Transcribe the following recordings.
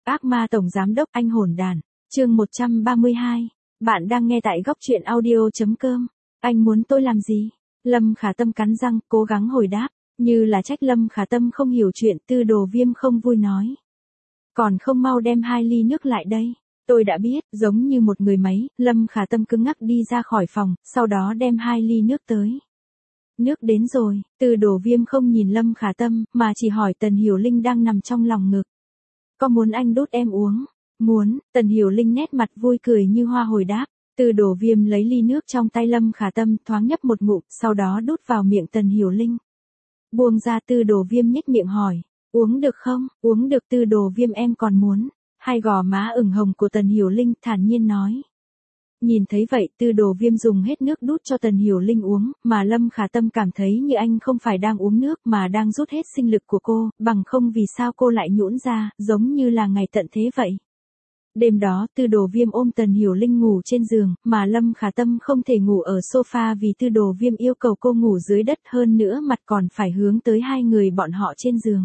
Ác ma tổng giám đốc anh hồn đàn. Chương 132. Bạn đang nghe tại góc truyện audio.com. Anh muốn tôi làm gì? Lâm Khả Tâm cắn răng, cố gắng hồi đáp, như là trách Lâm Khả Tâm không hiểu chuyện. Tư Đồ Viêm không vui nói. Còn không mau đem 2 ly nước lại đây. Tôi đã biết, giống như một người máy. Lâm Khả Tâm cứng ngắc đi ra khỏi phòng, sau đó đem 2 ly nước tới. Nước đến rồi. Tư Đồ Viêm không nhìn Lâm Khả Tâm, mà chỉ hỏi Tần Hiểu Linh đang nằm trong lòng ngực. Có muốn anh đút em uống? Muốn. Tần Hiểu Linh nét mặt vui cười như hoa hồi đáp. Tư Đồ Viêm lấy ly nước trong tay Lâm Khả Tâm, thoáng nhấp một ngụm, sau đó đút vào miệng Tần Hiểu Linh. Buông ra. Tư Đồ Viêm nhếch miệng hỏi. Uống được không? Uống được. Tư Đồ Viêm em còn muốn. Hai gò má ửng hồng của Tần Hiểu Linh thản nhiên nói. Nhìn thấy vậy, Tư Đồ Viêm dùng hết nước đút cho Tần Hiểu Linh uống, mà Lâm Khả Tâm cảm thấy như anh không phải đang uống nước mà đang rút hết sinh lực của cô, bằng không vì sao cô lại nhũn ra, giống như là ngày tận thế vậy. Đêm đó, Tư Đồ Viêm ôm Tần Hiểu Linh ngủ trên giường, mà Lâm Khả Tâm không thể ngủ ở sofa vì Tư Đồ Viêm yêu cầu cô ngủ dưới đất, hơn nữa mặt còn phải hướng tới hai người bọn họ trên giường.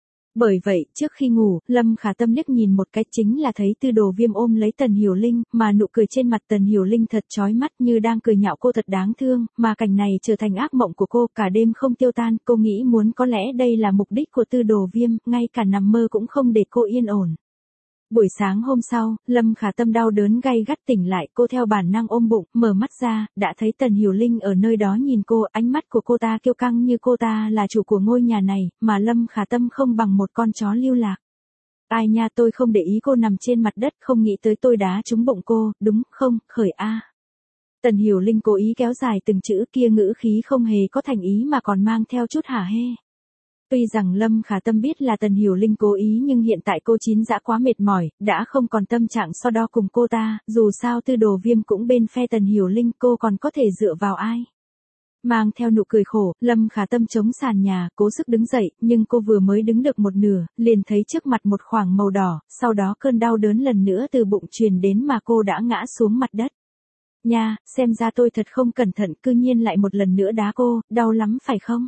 Bởi vậy, trước khi ngủ, Lâm Khả Tâm liếc nhìn một cái chính là thấy Tư Đồ Viêm ôm lấy Tần Hiểu Linh, mà nụ cười trên mặt Tần Hiểu Linh thật chói mắt như đang cười nhạo cô thật đáng thương, mà cảnh này trở thành ác mộng của cô, cả đêm không tiêu tan, cô nghĩ muốn có lẽ đây là mục đích của Tư Đồ Viêm, ngay cả nằm mơ cũng không để cô yên ổn. Buổi sáng hôm sau, Lâm Khả Tâm đau đớn gay gắt tỉnh lại, cô theo bản năng ôm bụng, mở mắt ra, đã thấy Tần Hiểu Linh ở nơi đó nhìn cô, ánh mắt của cô ta kiêu căng như cô ta là chủ của ngôi nhà này, mà Lâm Khả Tâm không bằng một con chó lưu lạc. Ai nha, tôi không để ý cô nằm trên mặt đất, không nghĩ tới tôi đá trúng bụng cô, đúng không, khởi a. Tần Hiểu Linh cố ý kéo dài từng chữ kia, ngữ khí không hề có thành ý mà còn mang theo chút hả hê. Tuy rằng Lâm Khả Tâm biết là Tần Hiểu Linh cố ý nhưng hiện tại cô chín dã quá mệt mỏi, đã không còn tâm trạng so đo cùng cô ta, dù sao Tư Đồ Viêm cũng bên phe Tần Hiểu Linh, cô còn có thể dựa vào ai. Mang theo nụ cười khổ, Lâm Khả Tâm chống sàn nhà, cố sức đứng dậy, nhưng cô vừa mới đứng được một nửa, liền thấy trước mặt một khoảng màu đỏ, sau đó cơn đau đớn lần nữa từ bụng truyền đến mà cô đã ngã xuống mặt đất. Nha, xem ra tôi thật không cẩn thận, cư nhiên lại một lần nữa đá cô, đau lắm phải không?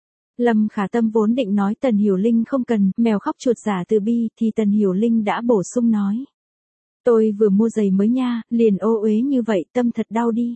Lâm Khả Tâm vốn định nói Tần Hiểu Linh không cần, mèo khóc chuột giả từ bi, thì Tần Hiểu Linh đã bổ sung nói. Tôi vừa mua giày mới nha, liền ô uế như vậy, tâm thật đau đi.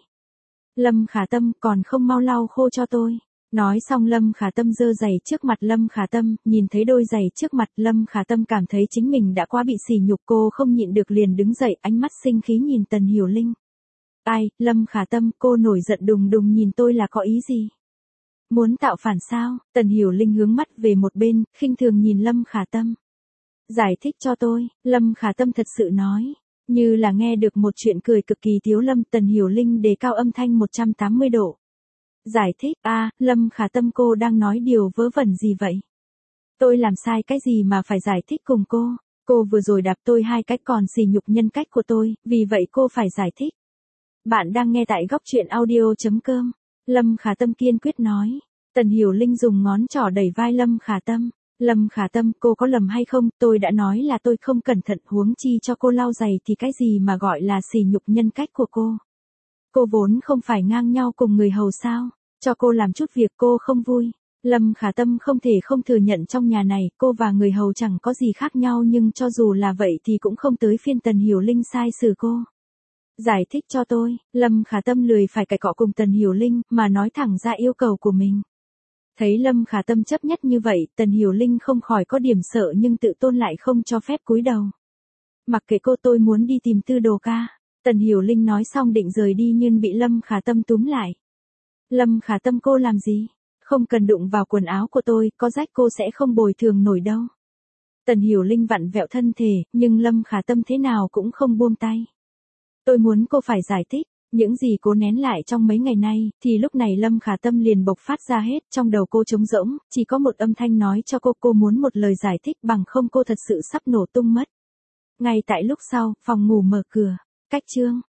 Lâm Khả Tâm, còn không mau lau khô cho tôi. Nói xong Lâm Khả Tâm giơ giày trước mặt Lâm Khả Tâm, nhìn thấy đôi giày trước mặt Lâm Khả Tâm cảm thấy chính mình đã quá bị sỉ nhục, cô không nhịn được liền đứng dậy, ánh mắt sinh khí nhìn Tần Hiểu Linh. Ai, Lâm Khả Tâm, cô nổi giận đùng đùng nhìn tôi là có ý gì? Muốn tạo phản sao? Tần Hiểu Linh hướng mắt về một bên, khinh thường nhìn Lâm Khả Tâm. Giải thích cho tôi, Lâm Khả Tâm thật sự nói. Như là nghe được một chuyện cười cực kỳ tiếu lâm, Tần Hiểu Linh đề cao âm thanh 180 độ. Giải thích, Lâm Khả Tâm, cô đang nói điều vớ vẩn gì vậy? Tôi làm sai cái gì mà phải giải thích cùng cô? Cô vừa rồi đạp tôi 2 cái còn sỉ nhục nhân cách của tôi, vì vậy cô phải giải thích. Bạn đang nghe tại góc truyện audio.com. Lâm Khả Tâm kiên quyết nói. Tần Hiểu Linh dùng ngón trỏ đẩy vai Lâm Khả Tâm. Lâm Khả Tâm, cô có lầm hay không? Tôi đã nói là tôi không cẩn thận, huống chi cho cô lau giày thì cái gì mà gọi là sỉ nhục nhân cách của cô? Cô vốn không phải ngang nhau cùng người hầu sao? Cho cô làm chút việc cô không vui. Lâm Khả Tâm không thể không thừa nhận trong nhà này, cô và người hầu chẳng có gì khác nhau, nhưng cho dù là vậy thì cũng không tới phiên Tần Hiểu Linh sai xử cô. Giải thích cho tôi, Lâm Khả Tâm lười phải cãi cọ cùng Tần Hiểu Linh, mà nói thẳng ra yêu cầu của mình. Thấy Lâm Khả Tâm chấp nhất như vậy, Tần Hiểu Linh không khỏi có điểm sợ nhưng tự tôn lại không cho phép cúi đầu. Mặc kệ cô, tôi muốn đi tìm Tư Đồ ca. Tần Hiểu Linh nói xong định rời đi nhưng bị Lâm Khả Tâm túm lại. Lâm Khả Tâm, cô làm gì? Không cần đụng vào quần áo của tôi, có rách cô sẽ không bồi thường nổi đâu. Tần Hiểu Linh vặn vẹo thân thể, nhưng Lâm Khả Tâm thế nào cũng không buông tay. Tôi muốn cô phải giải thích, những gì cô nén lại trong mấy ngày nay, thì lúc này Lâm Khả Tâm liền bộc phát ra hết, trong đầu cô trống rỗng, chỉ có một âm thanh nói cho cô muốn một lời giải thích, bằng không cô thật sự sắp nổ tung mất. Ngay tại lúc sau, phòng ngủ mở cửa, cách chương.